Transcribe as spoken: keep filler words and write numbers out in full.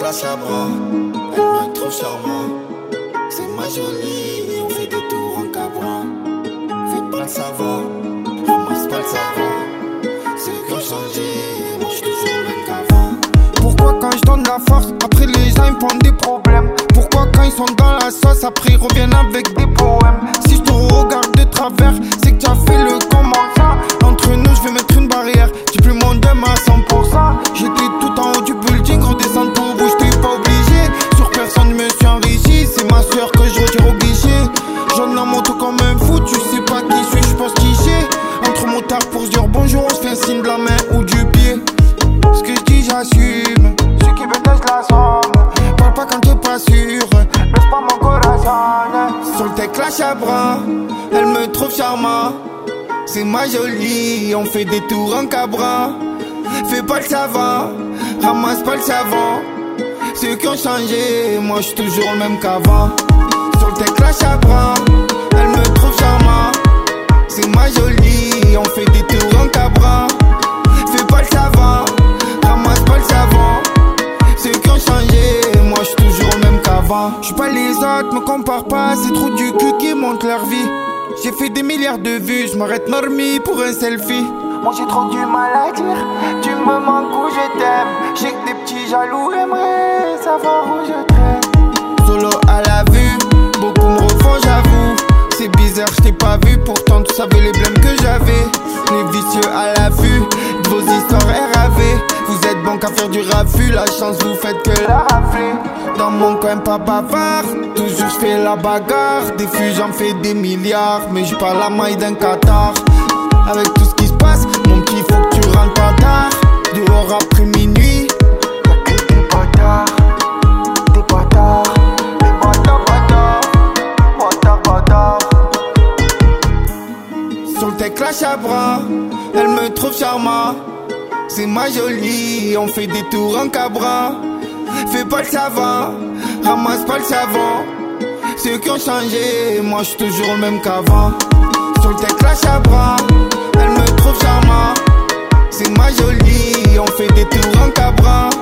clash à bras, elle me trouve charmant. C'est ma jolie, on fait des tours en cabrin. Faites pas le savant, ramasse pas le savant. C'est que changé, moi j'suis toujours le même qu'avant. Pourquoi quand je donne la force, après les gens ils font des problèmes? Pourquoi quand ils sont dans la sauce, après ils reviennent avec des poèmes? Si je te regarde de travers, c'est que tu as fait le comment ça. Entre nous je vais mettre une barrière, j'ai plus mon dème à cent pour cent. J'étais tout en haut du building, redescendre pour vous, j'étais pas obligé. Sur personne je me suis enrichi, c'est ma soeur que je retire au guichet. J'en en moto comme un fou, tu sais pas qui suis, je pense qui j'ai. Entre motards pour se dire bonjour, on se fait un signe de la main ou du pied. Ce que je dis j'assume, ceux qui veulent je la somme. Parle pas quand t'es pas sûr, laisse pas mon corazon. Sur le tech clash à bras, elle me trouve charmant. C'est ma jolie, on fait des tours en cabra. Fais pas le savant, ramasse pas le savant. Ceux qui ont changé, moi j'suis toujours le même qu'avant. Sur le tech clash à bras, elle me trouve charmant. C'est ma jolie, on fait des tours en cabra. Fais pas le savant, ramasse pas le savant. Ceux qui ont changé, moi j'suis toujours le même qu'avant. J'suis pas les autres, me compare pas, c'est trop du cul qui monte leur vie. J'ai fait des milliards de vues, j'm'arrête normie pour un selfie. Moi j'ai trop du mal à dire, tu me manques ou je t'aime. J'ai que des petits jaloux, aimeraient savoir où je traîne. Solo à la vue, beaucoup me refont j'avoue. C'est bizarre, je t'ai pas vu, pourtant tu savais les blèmes que j'avais. Les vicieux à la vue, de vos histoires R A V. Vous êtes bon qu'à faire du raffut, la chance vous faites que la rafler. Dans mon coin pas bavard, toujours je fais la bagarre. Des fûts j'en fais des milliards, mais j'ai pas la maille d'un Qatar. Avec tout ce qui se passe, mon petit faut que tu rentres pas tard. Dehors après minuit, y'a que des bâtards. Des bâtards, des bâtards, bâtards. Bâtards, bâtards. Sur le tech clash à bras, elle me trouve charmant. C'est ma jolie, on fait des tours en cabra. Fais pas le savant, ramasse pas le savant. Ceux qui ont changé, moi j'suis toujours le même qu'avant. Sur le tech clash à bras, elle me trouve charmant. C'est ma jolie, on fait des tours en cabra.